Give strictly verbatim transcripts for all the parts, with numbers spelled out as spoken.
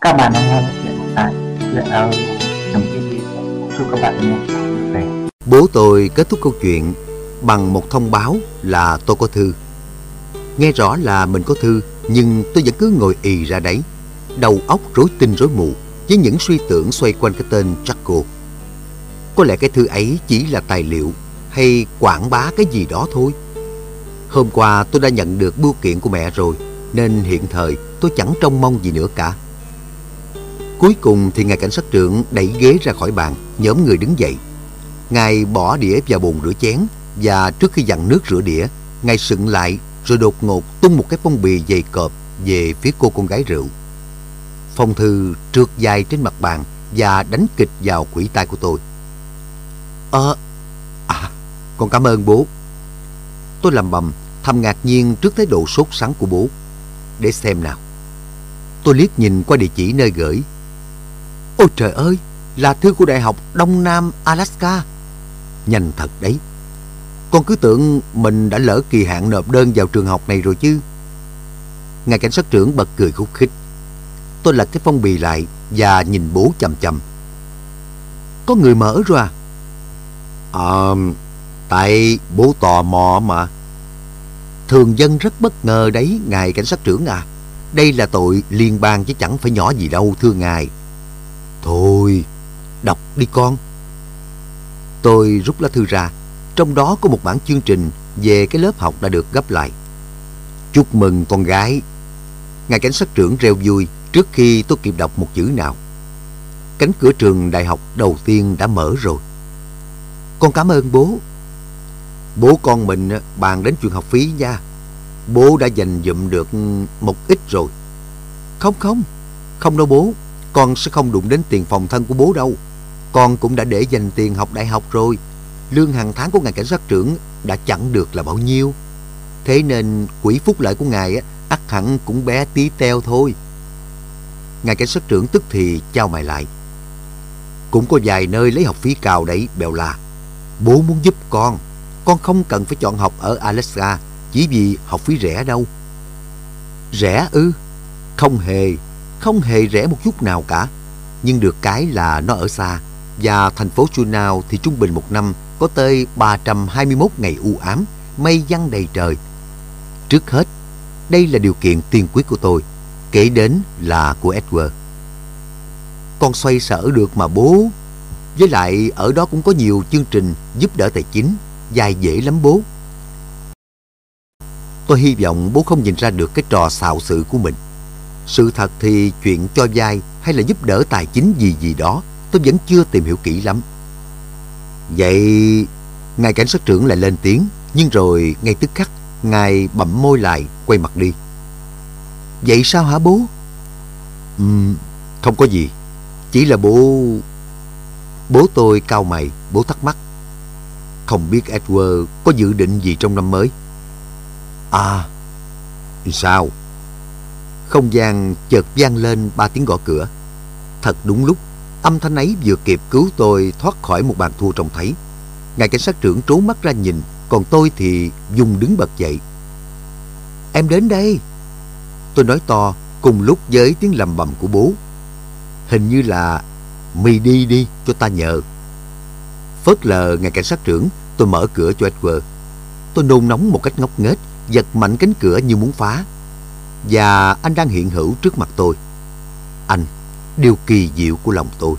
Các bạn đang nghe chuyện tại chuyện audio trong T V. Chúc các bạn nghe vui vẻ. Bố tôi kết thúc câu chuyện bằng một thông báo là tôi có thư. Nghe rõ là mình có thư, nhưng tôi vẫn cứ ngồi ì ra đấy, đầu óc rối tinh rối mù với những suy tưởng xoay quanh cái tên Jaco. Có lẽ cái thư ấy chỉ là tài liệu hay quảng bá cái gì đó thôi. Hôm qua tôi đã nhận được bưu kiện của mẹ rồi, nên hiện thời tôi chẳng trông mong gì nữa cả. Cuối cùng thì ngài cảnh sát trưởng đẩy ghế ra khỏi bàn, nhóm người đứng dậy. Ngài bỏ đĩa vào bồn rửa chén, và trước khi dặn nước rửa đĩa, ngài sững lại rồi đột ngột tung một cái phong bì dày cộp về phía cô con gái rượu. Phong thư trượt dài trên mặt bàn và đánh kịch vào khuỷu tay của tôi. Ờ, à, con cảm ơn bố. Tôi lầm bầm, thầm ngạc nhiên trước thái độ sốt sắng của bố. Để xem nào. Tôi liếc nhìn qua địa chỉ nơi gửi. Ôi trời ơi, là thư của Đại học Đông Nam Alaska. Nhanh thật đấy. Con cứ tưởng mình đã lỡ kỳ hạn nộp đơn vào trường học này rồi chứ. Ngài cảnh sát trưởng bật cười khúc khích. Tôi lật cái phong bì lại và nhìn bố chằm chằm. Có người mở rồi à? Ờ, tại bố tò mò mà. Thường dân rất bất ngờ đấy, ngài cảnh sát trưởng à. Đây là tội liên bang chứ chẳng phải nhỏ gì đâu, thưa ngài. Thôi, đọc đi con. Tôi rút lá thư ra. Trong đó có một bản chương trình về cái lớp học đã được gấp lại. Chúc mừng con gái. Ngài cảnh sát trưởng reo vui trước khi tôi kịp đọc một chữ nào. Cánh cửa trường đại học đầu tiên đã mở rồi. Con cảm ơn bố. Bố con mình bàn đến chuyện học phí nha. Bố đã dành dụm được một ít rồi. Không không, không đâu bố. Con sẽ không đụng đến tiền phòng thân của bố đâu. Con cũng đã để dành tiền học đại học rồi. Lương hàng tháng của ngài cảnh sát trưởng đã chẳng được là bao nhiêu. Thế nên quỹ phúc lợi của ngài á, ắt hẳn cũng bé tí teo thôi. Ngài cảnh sát trưởng tức thì chau mày lại. Cũng có vài nơi lấy học phí cao đấy, bèo là. Bố muốn giúp con. Con không cần phải chọn học ở Alaska chỉ vì học phí rẻ đâu. Rẻ ư? Không hề, không hề rẻ một chút nào cả. Nhưng được cái là nó ở xa. Và thành phố Juneau thì trung bình một năm có tới ba trăm hai mươi mốt ngày u ám, mây giăng đầy trời. Trước hết, đây là điều kiện tiên quyết của tôi, kể đến là của Edward. Con xoay sở được mà bố. Với lại ở đó cũng có nhiều chương trình giúp đỡ tài chính, dài dễ lắm bố. Tôi hy vọng bố không nhìn ra được cái trò xạo sự của mình. Sự thật thì chuyện cho vay hay là giúp đỡ tài chính gì gì đó tôi vẫn chưa tìm hiểu kỹ lắm. Vậy ngài cảnh sát trưởng lại lên tiếng, nhưng rồi ngay tức khắc ngài bậm môi lại, quay mặt đi. Vậy sao hả bố? Uhm, không có gì. Chỉ là bố... Bố tôi cau mày, bố thắc mắc. Không biết Edward có dự định gì trong năm mới? À, sao? Không gian chợt vang lên ba tiếng gõ cửa. Thật đúng lúc, âm thanh ấy vừa kịp cứu tôi thoát khỏi một bàn thua trông thấy. Ngài cảnh sát trưởng trố mắt ra nhìn, còn tôi thì vùng đứng bật dậy. Em đến đây. Tôi nói to cùng lúc với tiếng lầm bầm của bố. Hình như là mi đi đi cho ta nhờ. Phớt lờ ngài cảnh sát trưởng, tôi mở cửa cho Edward. Tôi nôn nóng một cách ngốc nghếch, giật mạnh cánh cửa như muốn phá. Và anh đang hiện hữu trước mặt tôi. Anh, điều kỳ diệu của lòng tôi.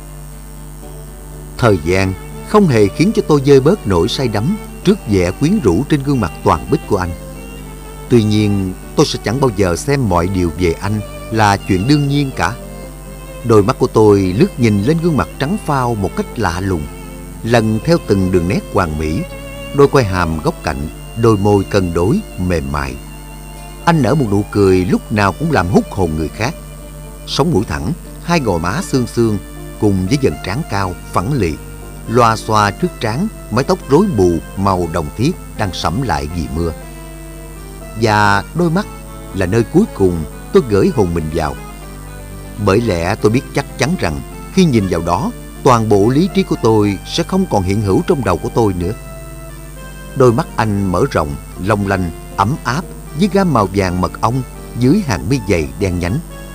Thời gian không hề khiến cho tôi vơi bớt nỗi say đắm trước vẻ quyến rũ trên gương mặt toàn bích của anh. Tuy nhiên, tôi sẽ chẳng bao giờ xem mọi điều về anh là chuyện đương nhiên cả. Đôi mắt của tôi lướt nhìn lên gương mặt trắng phao một cách lạ lùng, lần theo từng đường nét hoàn mỹ, đôi quai hàm góc cạnh, đôi môi cân đối mềm mại. Anh nở một nụ cười lúc nào cũng làm hút hồn người khác. Sống mũi thẳng, hai gò má xương xương, cùng với dần trán cao, phẳng lì, loa xoa trước trán, mái tóc rối bù màu đồng thiết đang sẫm lại vì mưa. Và đôi mắt là nơi cuối cùng tôi gửi hồn mình vào. Bởi lẽ tôi biết chắc chắn rằng khi nhìn vào đó, toàn bộ lý trí của tôi sẽ không còn hiện hữu trong đầu của tôi nữa. Đôi mắt anh mở rộng, long lanh, ấm áp với gam màu vàng mật ong dưới hàng mi dày đen nhánh.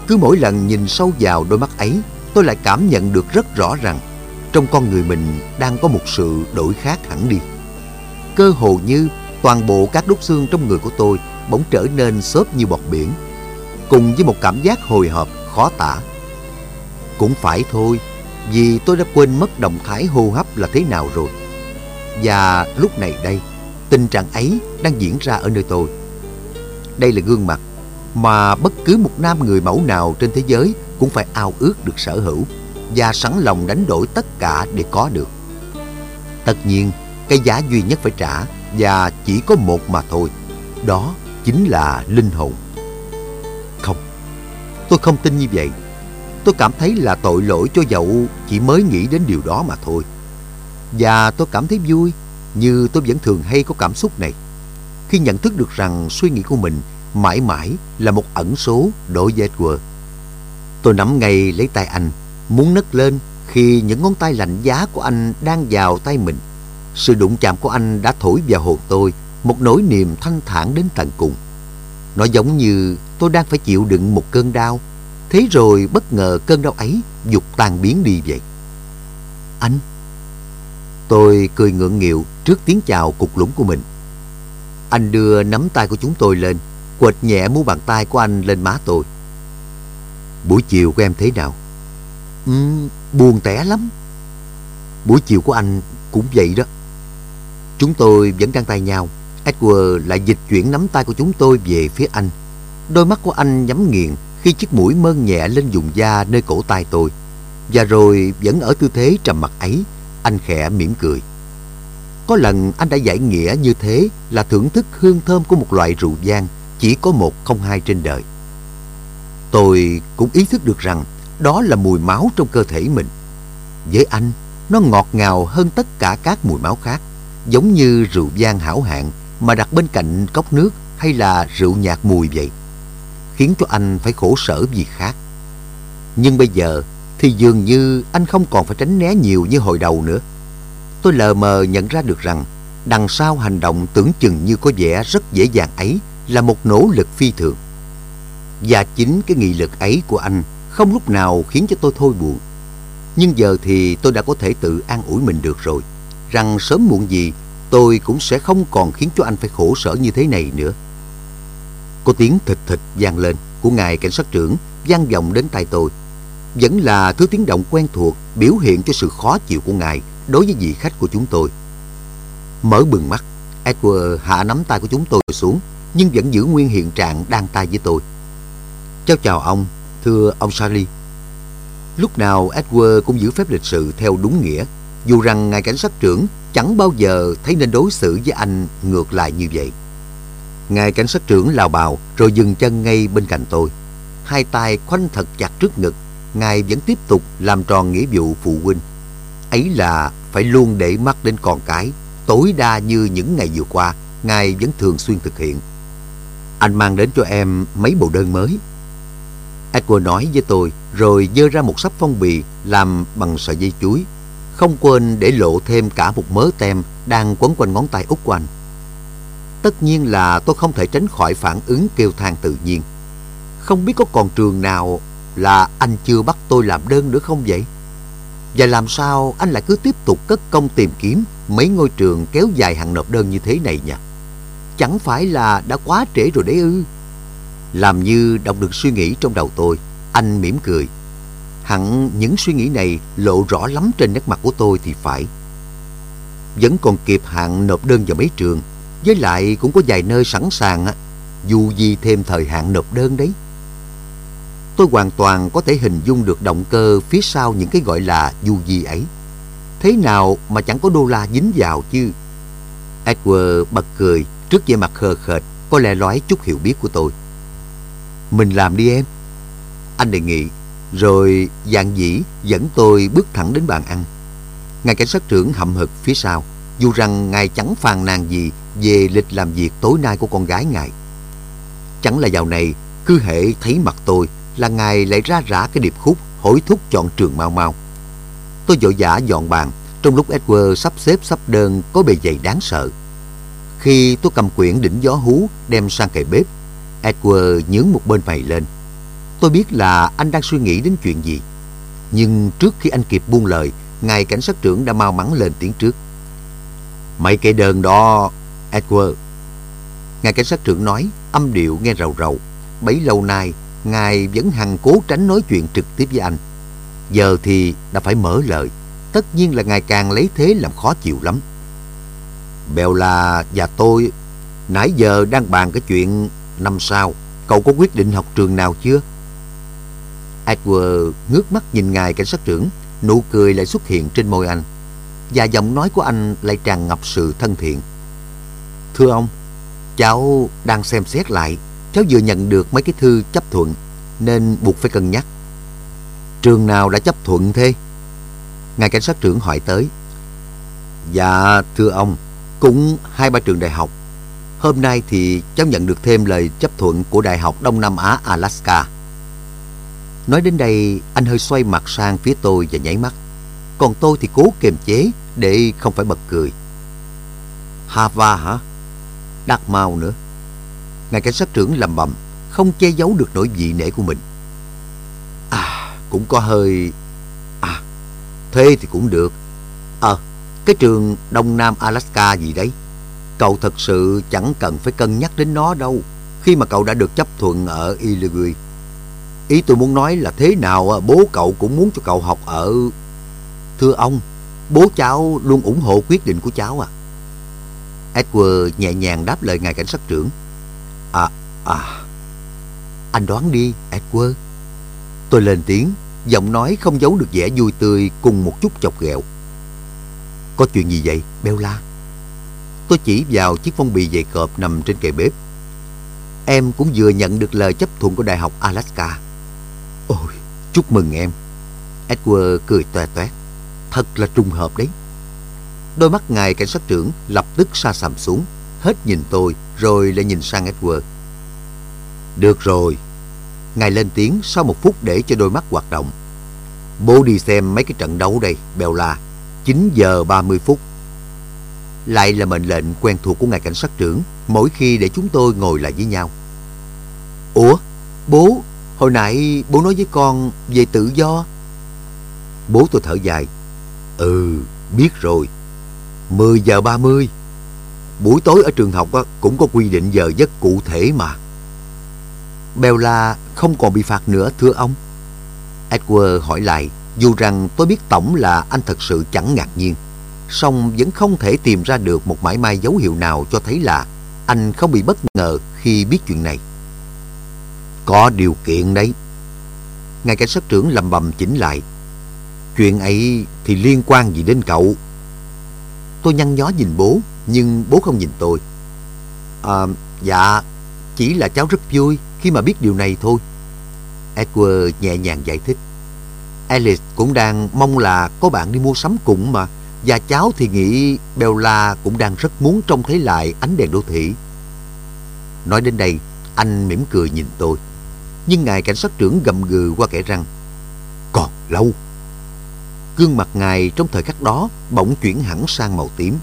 Cứ mỗi lần nhìn sâu vào đôi mắt ấy, tôi lại cảm nhận được rất rõ rằng trong con người mình đang có một sự đổi khác hẳn đi. Cơ hồ như toàn bộ các đốt xương trong người của tôi bỗng trở nên xốp như bọt biển, cùng với một cảm giác hồi hộp khó tả. Cũng phải thôi, vì tôi đã quên mất động thái hô hấp là thế nào rồi. Và lúc này đây, tình trạng ấy đang diễn ra ở nơi tôi. Đây là gương mặt mà bất cứ một nam người mẫu nào trên thế giới cũng phải ao ước được sở hữu và sẵn lòng đánh đổi tất cả để có được. Tất nhiên, cái giá duy nhất phải trả và chỉ có một mà thôi, đó chính là linh hồn. Không, tôi không tin như vậy. Tôi cảm thấy là tội lỗi cho dẫu chỉ mới nghĩ đến điều đó mà thôi. Và tôi cảm thấy vui, như tôi vẫn thường hay có cảm xúc này, khi nhận thức được rằng suy nghĩ của mình mãi mãi là một ẩn số đối với Edward. Tôi nắm ngay lấy tay anh, muốn nấc lên khi những ngón tay lạnh giá của anh đang vào tay mình. Sự đụng chạm của anh đã thổi vào hồn tôi một nỗi niềm thanh thản đến tận cùng. Nó giống như tôi đang phải chịu đựng một cơn đau, thế rồi bất ngờ cơn đau ấy vụt tan biến đi vậy. Anh... Tôi cười ngượng nghịu trước tiếng chào cục lũng của mình. Anh đưa nắm tay của chúng tôi lên, quệt nhẹ mu bàn tay của anh lên má tôi. Buổi chiều của em thế nào? Uhm, buồn tẻ lắm. Buổi chiều của anh cũng vậy đó. Chúng tôi vẫn đang tay nhau. Edward lại dịch chuyển nắm tay của chúng tôi về phía anh. Đôi mắt của anh nhắm nghiền khi chiếc mũi mơn nhẹ lên vùng da nơi cổ tay tôi. Và rồi vẫn ở tư thế trầm mặc ấy, anh khẽ mỉm cười. Có lần anh đã giải nghĩa như thế là thưởng thức hương thơm của một loại rượu vang chỉ có một không hai trên đời. Tôi cũng ý thức được rằng đó là mùi máu trong cơ thể mình. Với anh, nó ngọt ngào hơn tất cả các mùi máu khác, giống như rượu vang hảo hạng mà đặt bên cạnh cốc nước hay là rượu nhạt mùi vậy, khiến cho anh phải khổ sở vì khác. Nhưng bây giờ thì dường như anh không còn phải tránh né nhiều như hồi đầu nữa. Tôi lờ mờ nhận ra được rằng đằng sau hành động tưởng chừng như có vẻ rất dễ dàng ấy là một nỗ lực phi thường. Và chính cái nghị lực ấy của anh không lúc nào khiến cho tôi thôi buồn. Nhưng giờ thì tôi đã có thể tự an ủi mình được rồi, rằng sớm muộn gì tôi cũng sẽ không còn khiến cho anh phải khổ sở như thế này nữa. Có tiếng thịt thịt vang lên của ngài cảnh sát trưởng vang vọng đến tai tôi. Vẫn là thứ tiếng động quen thuộc biểu hiện cho sự khó chịu của ngài đối với vị khách của chúng tôi. Mở bừng mắt, Edward hạ nắm tay của chúng tôi xuống, nhưng vẫn giữ nguyên hiện trạng đang tay với tôi. Cháu chào ông, thưa ông Charlie. Lúc nào Edward cũng giữ phép lịch sự theo đúng nghĩa, dù rằng ngài cảnh sát trưởng chẳng bao giờ thấy nên đối xử với anh ngược lại như vậy. Ngài cảnh sát trưởng lào bào rồi dừng chân ngay bên cạnh tôi. Hai tay khoanh thật chặt trước ngực, ngài vẫn tiếp tục làm tròn nghĩa vụ phụ huynh. Ấy là phải luôn để mắt đến con cái, tối đa như những ngày vừa qua ngài vẫn thường xuyên thực hiện. Anh mang đến cho em mấy bộ đơn mới, Edward nói với tôi, rồi giơ ra một xấp phong bì làm bằng sợi dây chuối, không quên để lộ thêm cả một mớ tem đang quấn quanh ngón tay út của anh. Tất nhiên là tôi không thể tránh khỏi phản ứng kêu than tự nhiên. Không biết có còn trường nào là anh chưa bắt tôi làm đơn nữa không vậy? Và làm sao anh lại cứ tiếp tục cất công tìm kiếm mấy ngôi trường kéo dài hạn nộp đơn như thế này nhỉ? Chẳng phải là đã quá trễ rồi đấy ư? Làm như đọc được suy nghĩ trong đầu tôi, anh mỉm cười. Hẳn những suy nghĩ này lộ rõ lắm trên nét mặt của tôi thì phải. Vẫn còn kịp hạn nộp đơn vào mấy trường, với lại cũng có vài nơi sẵn sàng dù gì thêm thời hạn nộp đơn đấy. Tôi hoàn toàn có thể hình dung được động cơ phía sau những cái gọi là du di ấy. Thế nào mà chẳng có đô la dính vào chứ? Edward bật cười trước vẻ mặt khờ khệt, có lẽ lói chút hiểu biết của tôi. Mình làm đi em, anh đề nghị, rồi dạn dĩ dẫn tôi bước thẳng đến bàn ăn. Ngài cảnh sát trưởng hậm hực phía sau, dù rằng ngài chẳng phàn nàn gì về lịch làm việc tối nay của con gái ngài. Chẳng là dạo này cứ hễ thấy mặt tôi là ngài lại ra rã cái điệp khúc hối thúc chọn trường mau mau. Tôi vội vã dọn bàn trong lúc Edward sắp xếp sắp đơn có bề dày đáng sợ. Khi tôi cầm quyển đỉnh gió hú đem sang kệ bếp, Edward nhướng một bên mày lên. Tôi biết là anh đang suy nghĩ đến chuyện gì, nhưng trước khi anh kịp buông lời, ngài cảnh sát trưởng đã mau mắn lên tiếng trước. Mấy cái đơn đó, Edward. Ngài cảnh sát trưởng nói, âm điệu nghe rầu rầu. Bấy lâu nay, ngài vẫn hằng cố tránh nói chuyện trực tiếp với anh. Giờ thì đã phải mở lời. Tất nhiên là ngài càng lấy thế làm khó chịu lắm. Bella và tôi nãy giờ đang bàn cái chuyện năm sau. Cậu có quyết định học trường nào chưa? Edward ngước mắt nhìn ngài cảnh sát trưởng. Nụ cười lại xuất hiện trên môi anh, và giọng nói của anh lại tràn ngập sự thân thiện. Thưa ông, cháu đang xem xét lại. Cháu vừa nhận được mấy cái thư chấp thuận, nên buộc phải cân nhắc. Trường nào đã chấp thuận thế? Ngài cảnh sát trưởng hỏi tới. Dạ thưa ông, cũng hai ba trường đại học. Hôm nay thì cháu nhận được thêm lời chấp thuận của Đại học Đông Nam Á Alaska. Nói đến đây, anh hơi xoay mặt sang phía tôi và nháy mắt. Còn tôi thì cố kiềm chế để không phải bật cười. Harvard hả? Dartmouth nữa. Ngài cảnh sát trưởng lẩm bẩm, không che giấu được nỗi vị nể của mình. À, cũng có hơi... À, thế thì cũng được. Ờ, à, cái trường Đông Nam Alaska gì đấy, cậu thật sự chẳng cần phải cân nhắc đến nó đâu, khi mà cậu đã được chấp thuận ở Illinois. Ý tôi muốn nói là thế nào bố cậu cũng muốn cho cậu học ở... Thưa ông, bố cháu luôn ủng hộ quyết định của cháu à. Edward nhẹ nhàng đáp lời ngài cảnh sát trưởng. À, à, anh đoán đi, Edward. Tôi lên tiếng, giọng nói không giấu được vẻ vui tươi cùng một chút chọc ghẹo. Có chuyện gì vậy, Bella? Tôi chỉ vào chiếc phong bì dày cộp nằm trên kệ bếp. Em cũng vừa nhận được lời chấp thuận của Đại học Alaska. Ôi, chúc mừng em. Edward cười toe toét. Thật là trùng hợp đấy. Đôi mắt ngài cảnh sát trưởng lập tức sa sầm xuống, hết nhìn tôi rồi lại nhìn sang Edward. Được rồi. Ngài lên tiếng sau một phút để cho đôi mắt hoạt động. Bố đi xem mấy cái trận đấu đây, Bella. chín giờ ba mươi phút. Lại là mệnh lệnh quen thuộc của ngài cảnh sát trưởng mỗi khi để chúng tôi ngồi lại với nhau. Ủa, bố, hồi nãy bố nói với con về tự do. Bố tôi thở dài. Ừ, biết rồi. mười giờ ba mươi. Buổi tối ở trường học cũng có quy định giờ giấc cụ thể mà. Bella không còn bị phạt nữa thưa ông? Edward hỏi lại, dù rằng tôi biết tổng là anh thật sự chẳng ngạc nhiên, song vẫn không thể tìm ra được một mảy may dấu hiệu nào cho thấy là anh không bị bất ngờ khi biết chuyện này. Có điều kiện đấy. Ngài cảnh sát trưởng lầm bầm chỉnh lại. Chuyện ấy thì liên quan gì đến cậu? Tôi nhăn nhó nhìn bố, nhưng bố không nhìn tôi. À, dạ, chỉ là cháu rất vui khi mà biết điều này thôi. Edward nhẹ nhàng giải thích. Alice cũng đang mong là có bạn đi mua sắm cùng mà. Và cháu thì nghĩ Bella cũng đang rất muốn trông thấy lại ánh đèn đô thị. Nói đến đây, anh mỉm cười nhìn tôi. Nhưng ngài cảnh sát trưởng gầm gừ qua kẽ răng. Còn lâu. Gương mặt ngài trong thời khắc đó bỗng chuyển hẳn sang màu tím.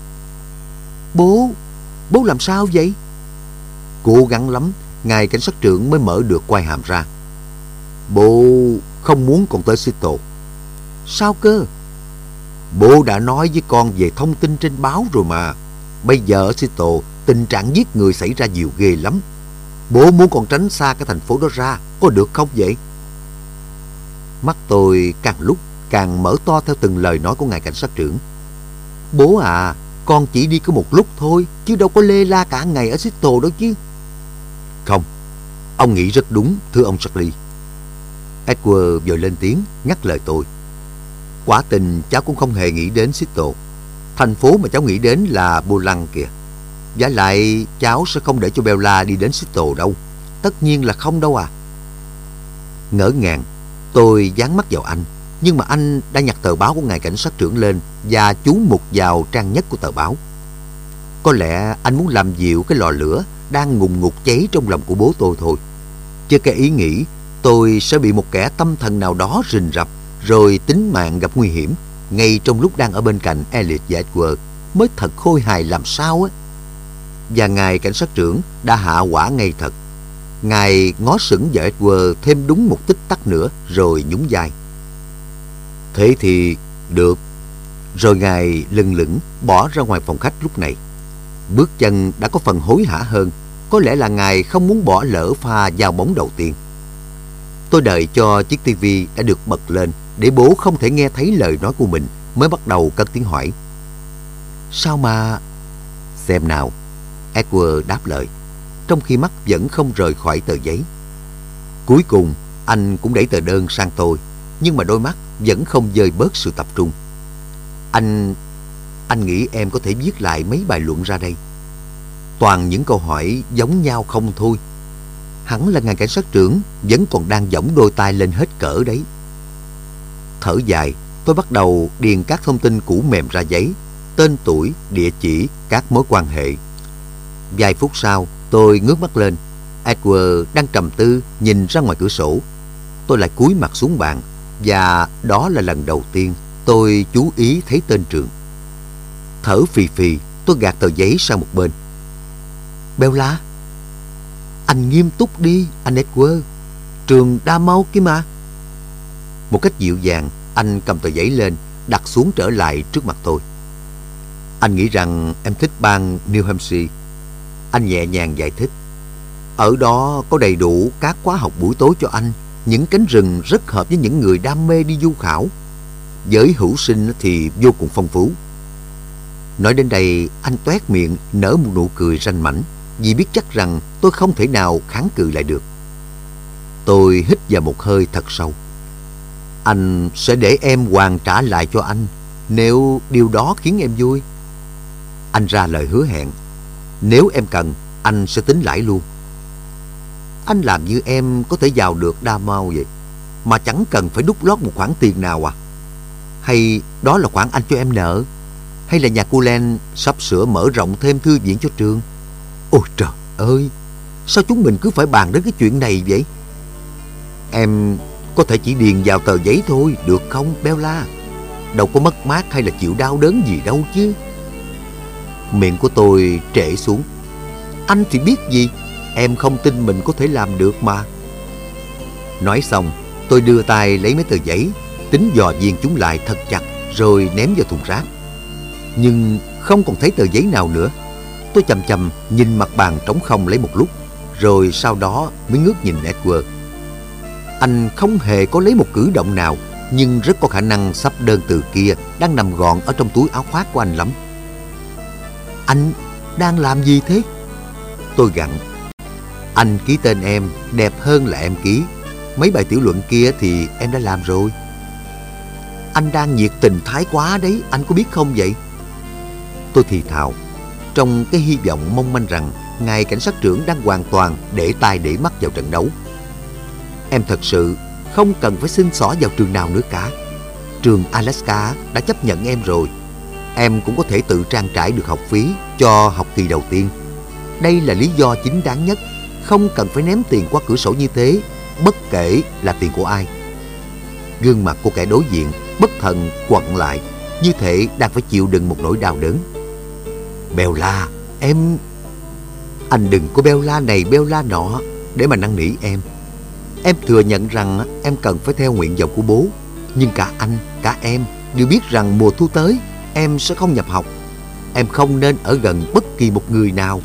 Bố, bố làm sao vậy? Cố gắng lắm, ngài cảnh sát trưởng mới mở được quai hàm ra. Bố không muốn con tới Seattle. Sao cơ? Bố đã nói với con về thông tin trên báo rồi mà. Bây giờ ở Seattle tình trạng giết người xảy ra nhiều ghê lắm. Bố muốn con tránh xa cái thành phố đó ra, có được không vậy? Mắt tôi càng lúc càng mở to theo từng lời nói của ngài cảnh sát trưởng. Bố à, con chỉ đi có một lúc thôi, chứ đâu có lê la cả ngày ở Seattle đâu chứ. Không, ông nghĩ rất đúng, thưa ông Charlie. Edward vội lên tiếng ngắt lời tôi. Quả tình cháu cũng không hề nghĩ đến Seattle. Thành phố mà cháu nghĩ đến là Boulogne kìa. Và lại cháu sẽ không để cho Bella đi đến Seattle đâu. Tất nhiên là không đâu à. Ngỡ ngàng, tôi dán mắt vào anh. Nhưng mà anh đã nhặt tờ báo của ngài cảnh sát trưởng lên và chú mục vào trang nhất của tờ báo. Có lẽ anh muốn làm dịu cái lò lửa đang ngùn ngụt cháy trong lòng của bố tôi thôi. Chứ cái ý nghĩ tôi sẽ bị một kẻ tâm thần nào đó rình rập rồi tính mạng gặp nguy hiểm ngay trong lúc đang ở bên cạnh Alice và Edward mới thật khôi hài làm sao á. Và ngài cảnh sát trưởng đã hạ quả ngay thật. Ngài ngó sững vào Edward thêm đúng một tích tắc nữa rồi nhún vai. Thế thì được. Rồi Ngài lưng lửng bỏ ra ngoài phòng khách lúc này. Bước chân đã có phần hối hả hơn. Có lẽ là Ngài không muốn bỏ lỡ pha giao bóng đầu tiên. Tôi đợi cho chiếc tivi đã được bật lên để bố không thể nghe thấy lời nói của mình, mới bắt đầu cất tiếng hỏi. Sao mà... Xem nào. Edward đáp lời, trong khi mắt vẫn không rời khỏi tờ giấy. Cuối cùng anh cũng đẩy tờ đơn sang tôi, nhưng mà đôi mắt vẫn không dời bớt sự tập trung. Anh... Anh nghĩ em có thể viết lại mấy bài luận ra đây. Toàn những câu hỏi giống nhau không thôi. Hẳn là ngài cảnh sát trưởng vẫn còn đang giỏng đôi tay lên hết cỡ đấy. Thở dài, tôi bắt đầu điền các thông tin cũ mềm ra giấy. Tên tuổi, địa chỉ, các mối quan hệ. Vài phút sau, tôi ngước mắt lên. Edward đang trầm tư nhìn ra ngoài cửa sổ. Tôi lại cúi mặt xuống bàn, và đó là lần đầu tiên tôi chú ý thấy tên trường. Thở phì phì, tôi gạt tờ giấy sang một bên. Bella, anh nghiêm túc đi, anh Edward. Trường Dartmouth kia mà. Một cách dịu dàng, anh cầm tờ giấy lên, đặt xuống trở lại trước mặt tôi. Anh nghĩ rằng em thích bang New Hampshire. Anh nhẹ nhàng giải thích. Ở đó có đầy đủ các khóa học buổi tối cho anh. Những cánh rừng rất hợp với những người đam mê đi du khảo. Giới hữu sinh thì vô cùng phong phú. Nói đến đây, anh toét miệng nở một nụ cười ranh mãnh, vì biết chắc rằng tôi không thể nào kháng cự lại được. Tôi hít vào một hơi thật sâu. Anh sẽ để em hoàn trả lại cho anh, nếu điều đó khiến em vui. Anh ra lời hứa hẹn. Nếu em cần, anh sẽ tính lãi luôn. Anh làm như em có thể vào được Dartmouth vậy, mà chẳng cần phải đút lót một khoản tiền nào à? Hay đó là khoản anh cho em nợ? Hay là nhà cô Len sắp sửa mở rộng thêm thư viện cho trường? Ôi trời ơi, sao chúng mình cứ phải bàn đến cái chuyện này vậy? Em có thể chỉ điền vào tờ giấy thôi, được không Bella? Đâu có mất mát hay là chịu đau đớn gì đâu chứ. Miệng của tôi trễ xuống. Anh thì biết gì, em không tin mình có thể làm được mà. Nói xong, tôi đưa tay lấy mấy tờ giấy, tính dò viên chúng lại thật chặt rồi ném vào thùng rác. Nhưng không còn thấy tờ giấy nào nữa. Tôi chằm chằm nhìn mặt bàn trống không lấy một lúc, rồi sau đó mới ngước nhìn Edward. Anh không hề có lấy một cử động nào, nhưng rất có khả năng sắp đơn từ kia đang nằm gọn ở trong túi áo khoác của anh lắm. Anh đang làm gì thế? Tôi gặng. Anh ký tên em đẹp hơn là em ký. Mấy bài tiểu luận kia thì em đã làm rồi. Anh đang nhiệt tình thái quá đấy, anh có biết không vậy? Tôi thì thào, trong cái hy vọng mong manh rằng ngài cảnh sát trưởng đang hoàn toàn để tay để mắt vào trận đấu. Em thật sự không cần phải xin xỏ vào trường nào nữa cả. Trường Alaska đã chấp nhận em rồi. Em cũng có thể tự trang trải được học phí cho học kỳ đầu tiên. Đây là lý do chính đáng nhất. Không cần phải ném tiền qua cửa sổ như thế, bất kể là tiền của ai. Gương mặt của kẻ đối diện bất thần quặn lại, như thể đang phải chịu đựng một nỗi đau đớn. Bella, em... Anh đừng có Bella này Bella nọ để mà năn nỉ em. Em thừa nhận rằng em cần phải theo nguyện vọng của bố. Nhưng cả anh, cả em đều biết rằng mùa thu tới em sẽ không nhập học. Em không nên ở gần bất kỳ một người nào.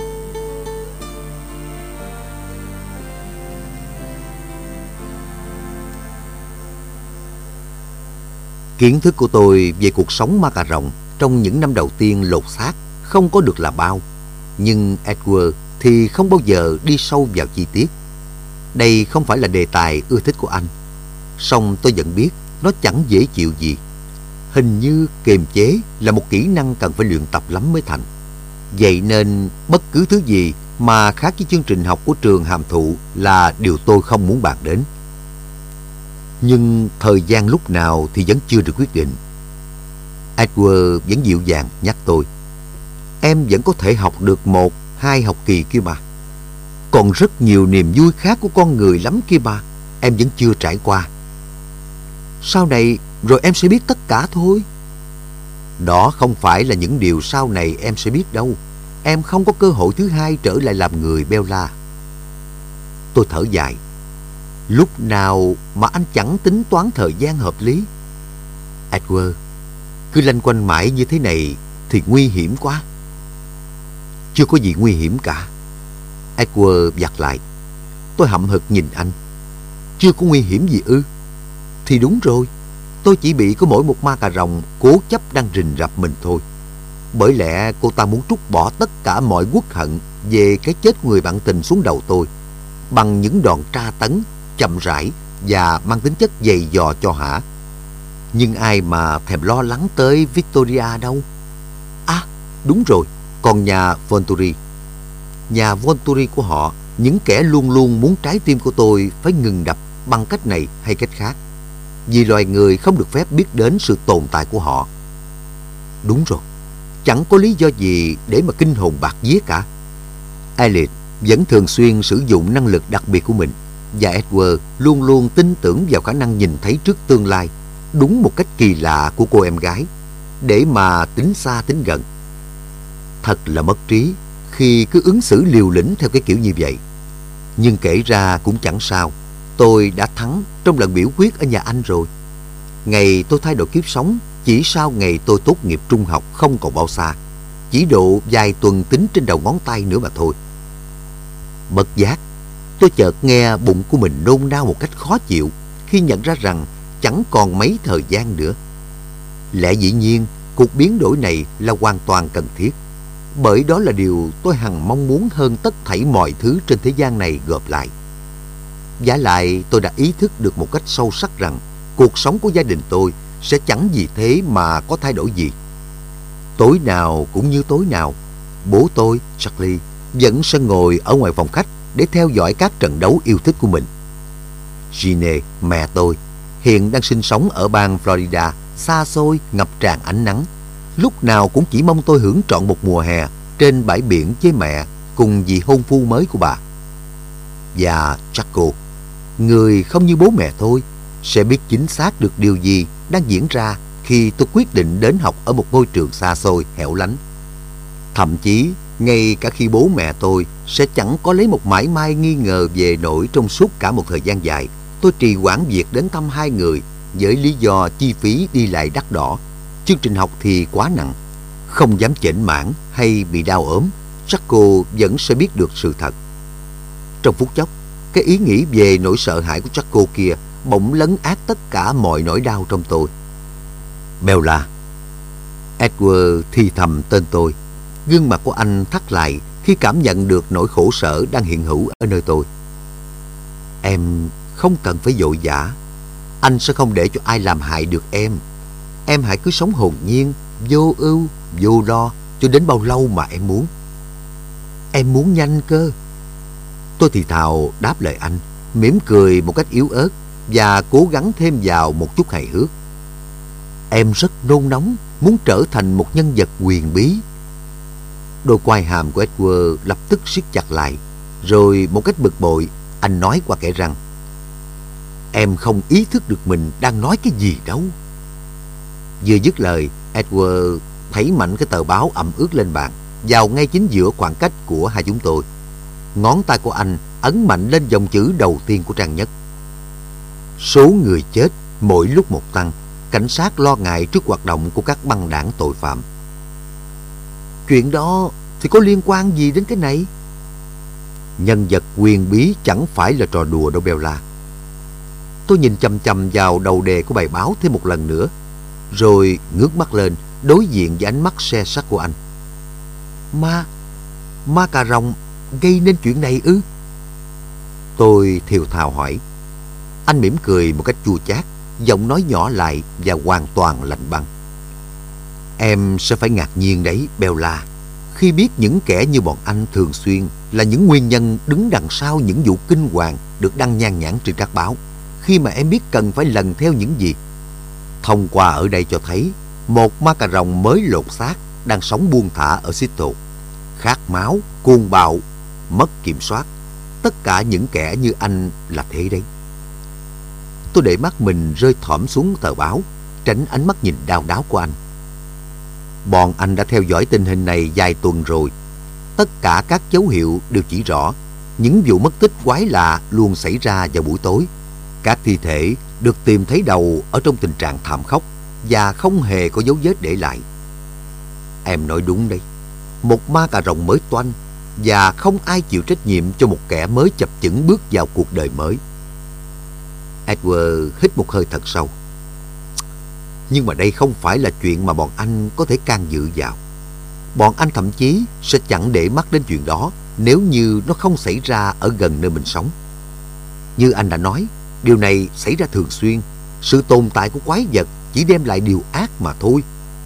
Kiến thức của tôi về cuộc sống ma cà rồng trong những năm đầu tiên lột xác không có được là bao. Nhưng Edward thì không bao giờ đi sâu vào chi tiết. Đây không phải là đề tài ưa thích của anh. Song tôi vẫn biết nó chẳng dễ chịu gì. Hình như kiềm chế là một kỹ năng cần phải luyện tập lắm mới thành. Vậy nên bất cứ thứ gì mà khác với chương trình học của trường hàm thụ là điều tôi không muốn bàn đến. Nhưng thời gian lúc nào thì vẫn chưa được quyết định. Edward vẫn dịu dàng nhắc tôi. Em vẫn có thể học được một, hai học kỳ kia mà. Còn rất nhiều niềm vui khác của con người lắm kia mà. Em vẫn chưa trải qua. Sau này rồi em sẽ biết tất cả thôi. Đó không phải là những điều sau này em sẽ biết đâu. Em không có cơ hội thứ hai trở lại làm người, Bella. Tôi thở dài. Lúc nào mà anh chẳng tính toán thời gian hợp lý. Edward, cứ lanh quanh mãi như thế này thì nguy hiểm quá. Chưa có gì nguy hiểm cả. Edward vặt lại. Tôi hậm hực nhìn anh. Chưa có nguy hiểm gì ư? Thì đúng rồi. Tôi chỉ bị có mỗi một ma cà rồng cố chấp đang rình rập mình thôi. Bởi lẽ cô ta muốn trút bỏ tất cả mọi uất hận về cái chết của người bạn tình xuống đầu tôi bằng những đòn tra tấn chậm rãi và mang tính chất dày dò cho hả. Nhưng ai mà thèm lo lắng tới Victoria đâu. À, đúng rồi, còn nhà Volturi. Nhà Volturi của họ, những kẻ luôn luôn muốn trái tim của tôi phải ngừng đập bằng cách này hay cách khác, vì loài người không được phép biết đến sự tồn tại của họ. Đúng rồi, chẳng có lý do gì để mà kinh hồn bạt vía cả. Elliot vẫn thường xuyên sử dụng năng lực đặc biệt của mình, và Edward luôn luôn tin tưởng vào khả năng nhìn thấy trước tương lai đúng một cách kỳ lạ của cô em gái, để mà tính xa tính gần. Thật là mất trí khi cứ ứng xử liều lĩnh theo cái kiểu như vậy. Nhưng kể ra cũng chẳng sao. Tôi đã thắng trong lần biểu quyết ở nhà anh rồi. Ngày tôi thay đổi kiếp sống chỉ sau ngày tôi tốt nghiệp trung học không còn bao xa, chỉ độ vài tuần tính trên đầu ngón tay nữa mà thôi. Bất giác, tôi chợt nghe bụng của mình nôn nao một cách khó chịu khi nhận ra rằng chẳng còn mấy thời gian nữa. Lẽ dĩ nhiên, cuộc biến đổi này là hoàn toàn cần thiết, bởi đó là điều tôi hằng mong muốn hơn tất thảy mọi thứ trên thế gian này gộp lại. Vả lại, tôi đã ý thức được một cách sâu sắc rằng cuộc sống của gia đình tôi sẽ chẳng vì thế mà có thay đổi gì. Tối nào cũng như tối nào, bố tôi, Charlie, vẫn sẽ ngồi ở ngoài phòng khách để theo dõi các trận đấu yêu thích của mình. Ginny, mẹ tôi, hiện đang sinh sống ở bang Florida, xa xôi, ngập tràn ánh nắng. Lúc nào cũng chỉ mong tôi hưởng trọn một mùa hè trên bãi biển với mẹ cùng vị hôn phu mới của bà. Và Jaco, người không như bố mẹ tôi, sẽ biết chính xác được điều gì đang diễn ra khi tôi quyết định đến học ở một ngôi trường xa xôi, hẻo lánh. Thậm chí, ngay cả khi bố mẹ tôi sẽ chẳng có lấy một mảy may nghi ngờ về nỗi trong suốt cả một thời gian dài, tôi trì hoãn việc đến thăm hai người với lý do chi phí đi lại đắt đỏ, chương trình học thì quá nặng. Không dám chểnh mảng hay bị đau ốm, Jaco vẫn sẽ biết được sự thật. Trong phút chốc, cái ý nghĩ về nỗi sợ hãi của Jaco kia bỗng lấn át tất cả mọi nỗi đau trong tôi. Bella. Edward thì thầm tên tôi. Gương mặt của anh thắt lại khi cảm nhận được nỗi khổ sở đang hiện hữu ở nơi tôi. Em không cần phải vội vã. Anh sẽ không để cho ai làm hại được em. Em hãy cứ sống hồn nhiên, vô ưu, vô lo cho đến bao lâu mà em muốn. Em muốn nhanh cơ. Tôi thì thào đáp lời anh, mỉm cười một cách yếu ớt và cố gắng thêm vào một chút hài hước. Em rất nôn nóng muốn trở thành một nhân vật huyền bí. Đôi quai hàm của Edward lập tức siết chặt lại, rồi một cách bực bội, anh nói qua kẽ răng: Em không ý thức được mình đang nói cái gì đâu. Vừa dứt lời, Edward thấy mạnh cái tờ báo ẩm ướt lên bàn, vào ngay chính giữa khoảng cách của hai chúng tôi. Ngón tay của anh ấn mạnh lên dòng chữ đầu tiên của trang nhất. Số người chết mỗi lúc một tăng. Cảnh sát lo ngại trước hoạt động của các băng đảng tội phạm. Chuyện đó thì có liên quan gì đến cái này? Nhân vật huyền bí chẳng phải là trò đùa đâu Bella. Tôi nhìn chằm chằm vào đầu đề của bài báo thêm một lần nữa, rồi ngước mắt lên đối diện với ánh mắt se sắt của anh. Ma, ma cà rồng gây nên chuyện này ư? Tôi thều thào hỏi. Anh mỉm cười một cách chua chát, giọng nói nhỏ lại và hoàn toàn lạnh băng. Em sẽ phải ngạc nhiên đấy, Bella, khi biết những kẻ như bọn anh thường xuyên là những nguyên nhân đứng đằng sau những vụ kinh hoàng được đăng nhan nhản trên các báo, khi mà em biết cần phải lần theo những gì. Thông qua ở đây cho thấy một ma cà rồng mới lột xác đang sống buông thả ở Seattle, khát máu, cuồng bạo, mất kiểm soát. Tất cả những kẻ như anh là thế đấy. Tôi để mắt mình rơi thõm xuống tờ báo, tránh ánh mắt nhìn đau đáu của anh. Bọn anh đã theo dõi tình hình này vài tuần rồi. Tất cả các dấu hiệu đều chỉ rõ những vụ mất tích quái lạ luôn xảy ra vào buổi tối. Các thi thể được tìm thấy đầu ở trong tình trạng thảm khốc và không hề có dấu vết để lại. Em nói đúng đấy, một ma cà rồng mới toanh và không ai chịu trách nhiệm cho một kẻ mới chập chững bước vào cuộc đời mới. Edward hít một hơi thật sâu. Nhưng mà đây không phải là chuyện mà bọn anh có thể can dự vào. Bọn anh thậm chí sẽ chẳng để mắt đến chuyện đó nếu như nó không xảy ra ở gần nơi mình sống. Như anh đã nói, điều này xảy ra thường xuyên. Sự tồn tại của quái vật chỉ đem lại điều ác mà thôi.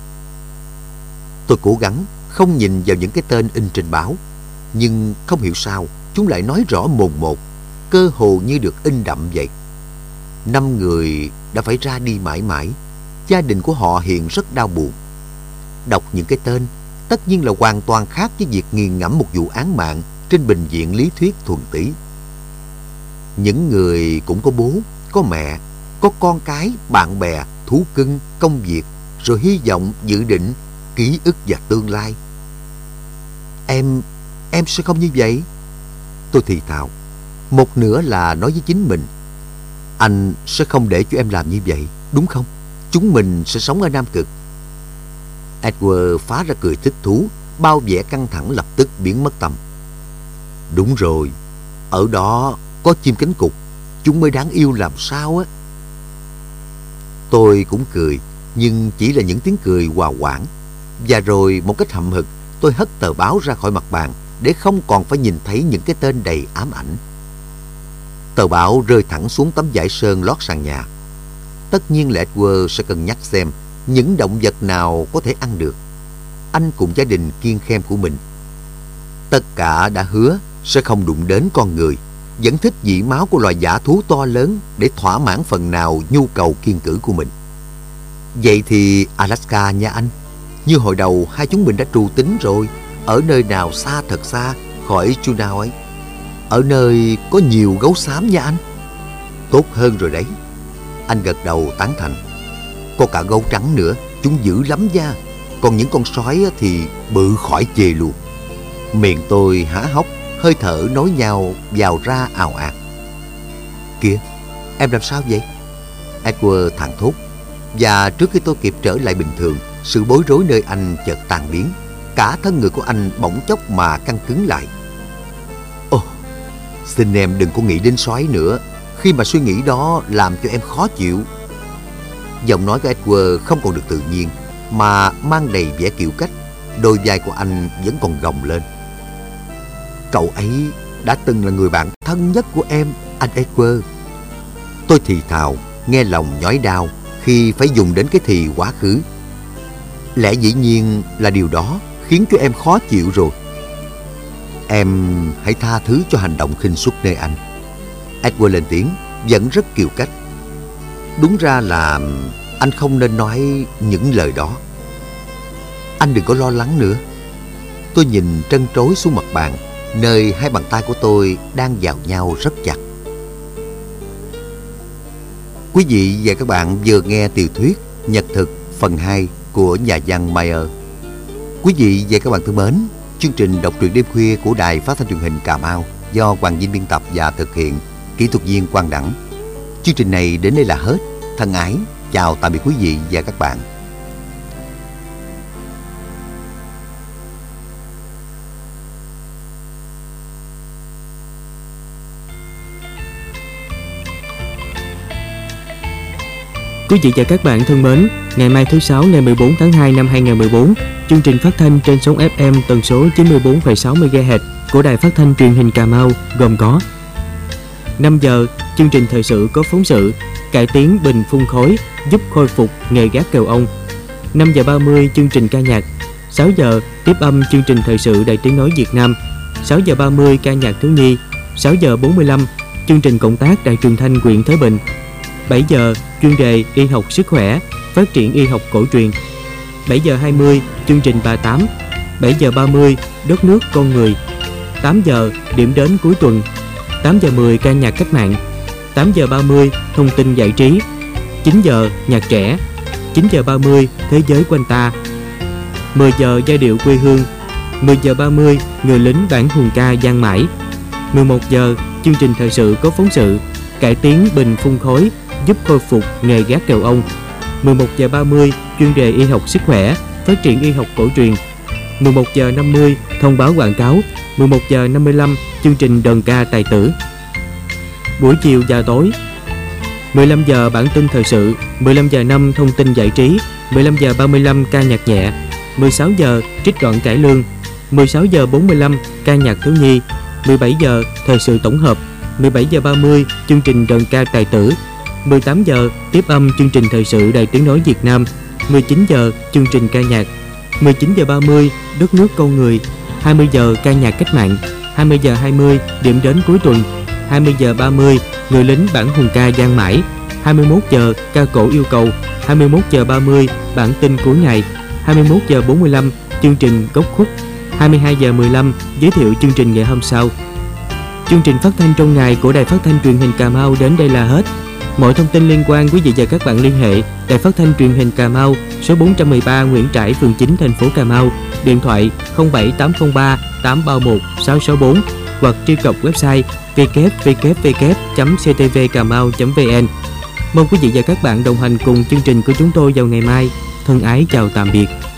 Tôi cố gắng không nhìn vào những cái tên in trên báo, nhưng không hiểu sao chúng lại nói rõ mồn một, cơ hồ như được in đậm vậy. Năm người đã phải ra đi mãi mãi. Gia đình của họ hiện rất đau buồn. Đọc những cái tên tất nhiên là hoàn toàn khác với việc nghiền ngẫm một vụ án mạng trên bệnh viện lý thuyết thuần túy. Những người cũng có bố, có mẹ, có con cái, bạn bè, thú cưng, công việc, rồi hy vọng, dự định, ký ức và tương lai. Em, em sẽ không như vậy. Tôi thì thào. Một nửa là nói với chính mình, anh sẽ không để cho em làm như vậy, đúng không? Chúng mình sẽ sống ở Nam Cực. Edward phá ra cười thích thú, bao vẻ căng thẳng lập tức biến mất tầm. Đúng rồi, ở đó có chim cánh cụt, chúng mới đáng yêu làm sao á. Tôi cũng cười, nhưng chỉ là những tiếng cười hòa quảng. Và rồi một cách hậm hực, tôi hất tờ báo ra khỏi mặt bàn để không còn phải nhìn thấy những cái tên đầy ám ảnh. Tờ báo rơi thẳng xuống tấm vải sơn lót sàn nhà. Tất nhiên là Edward sẽ cân nhắc xem những động vật nào có thể ăn được. Anh cùng gia đình kiêng khem của mình, tất cả đã hứa sẽ không đụng đến con người, vẫn thích vị máu của loài dã thú to lớn để thỏa mãn phần nào nhu cầu kiêng cữ của mình. Vậy thì Alaska nha anh. Như hồi đầu hai chúng mình đã trù tính rồi, ở nơi nào xa thật xa khỏi Juneau ấy. Ở nơi có nhiều gấu xám nha anh. Tốt hơn rồi đấy. Anh gật đầu tán thành. Có cả gấu trắng nữa, chúng dữ lắm nha. Còn những con sói thì bự khỏi chê luôn. Miệng tôi há hốc, hơi thở nối nhau vào ra ào ạt. Kìa, em làm sao vậy? Edward thảng thốt. Và trước khi tôi kịp trở lại bình thường, sự bối rối nơi anh chợt tan biến. Cả thân người của anh bỗng chốc mà căng cứng lại. Ồ, xin em đừng có nghĩ đến sói nữa. Khi mà suy nghĩ đó làm cho em khó chịu. Giọng nói của Edward không còn được tự nhiên, mà mang đầy vẻ kiêu cách. Đôi vai của anh vẫn còn gồng lên. Cậu ấy đã từng là người bạn thân nhất của em, anh Edward. Tôi thì thào, nghe lòng nhói đau khi phải dùng đến cái thì quá khứ. Lẽ dĩ nhiên là điều đó khiến cho em khó chịu rồi. Em hãy tha thứ cho hành động khinh suất nơi anh. Edward lên tiếng, vẫn rất kiêu cách. Đúng ra là anh không nên nói những lời đó. Anh đừng có lo lắng nữa. Tôi nhìn trân trối xuống mặt bàn, nơi hai bàn tay của tôi đang vào nhau rất chặt. Quý vị và các bạn vừa nghe tiểu thuyết Nhật thực phần hai của nhà văn Meyer. Quý vị và các bạn thân mến, chương trình đọc truyện đêm khuya của Đài Phát thanh Truyền hình Cà Mau do Hoàng Vinh biên tập và thực hiện, kỹ thuật viên Quang Đẳng. Chương trình này đến đây là hết. Thân ái, chào tạm biệt quý vị và các bạn. Quý vị và các bạn thân mến, ngày mai thứ Sáu ngày mười bốn tháng hai năm hai nghìn không trăm mười bốn, chương trình phát thanh trên sóng ép em tần số chín mươi bốn phẩy sáu mê ga héc của Đài Phát thanh Truyền hình Cà Mau gồm có: năm giờ, chương trình thời sự có phóng sự cải tiến bình phun khói giúp khôi phục nghề gác kèo ông. năm giờ ba mươi, chương trình ca nhạc. sáu giờ, tiếp âm chương trình thời sự Đài Tiếng nói Việt Nam. sáu giờ ba mươi, ca nhạc thiếu nhi. sáu giờ bốn mươi lăm, chương trình cộng tác Đài Truyền thanh huyện Thới Bình. bảy giờ, chuyên đề y học sức khỏe, phát triển y học cổ truyền. bảy giờ hai mươi, chương trình ba tám. bảy giờ ba mươi, đất nước con người. tám giờ, điểm đến cuối tuần. tám giờ mười, ca nhạc cách mạng. tám giờ ba mươi, thông tin giải trí. chín giờ, nhạc trẻ. chín giờ ba mươi, thế giới quanh ta. mười giờ, giai điệu quê hương. mười giờ ba mươi, người lính bản hùng ca Giang Mãi. mười một giờ, chương trình thời sự có phóng sự cải tiến bình phun khói giúp khôi phục nghề gác kèo ông. mười một giờ ba mươi, chuyên đề y học sức khỏe, phát triển y học cổ truyền. mười một giờ năm mươi, thông báo quảng cáo. mười một giờ năm mươi lăm, chương trình đờn ca tài tử. Buổi chiều và tối, mười lăm giờ bản tin thời sự, mười lăm giờ năm thông tin giải trí, mười lăm giờ ba mươi lăm ca nhạc nhẹ, mười sáu giờ trích đoạn cải lương, mười sáu giờ bốn mươi lăm ca nhạc thiếu nhi, mười bảy giờ thời sự tổng hợp, mười bảy giờ ba mươi chương trình đờn ca tài tử, mười tám giờ tiếp âm chương trình thời sự Đài Tiếng nói Việt Nam, mười chín giờ chương trình ca nhạc, mười chín giờ ba mươi đất nước con người, hai mươi giờ ca nhạc cách mạng, hai mươi giờ hai mươi điểm đến cuối tuần, hai mươi giờ ba mươi người lính bản hùng ca Giang Mãi, hai mươi mốt giờ ca cổ yêu cầu, hai mươi mốt giờ ba mươi bản tin cuối ngày, hai mươi mốt giờ bốn mươi lăm chương trình góc khuất, hai mươi hai giờ mười lăm giới thiệu chương trình ngày hôm sau. Chương trình phát thanh trong ngày của Đài Phát thanh Truyền hình Cà Mau đến đây là hết. Mọi thông tin liên quan quý vị và các bạn liên hệ Đài Phát thanh Truyền hình Cà Mau, số bốn trăm mười ba Nguyễn Trãi, phường chín, thành phố Cà Mau, điện thoại không bảy tám không ba tám ba một sáu sáu bốn hoặc truy cập website w w w chấm c t v camau chấm v n. Mong quý vị và các bạn đồng hành cùng chương trình của chúng tôi vào ngày mai. Thân ái chào tạm biệt.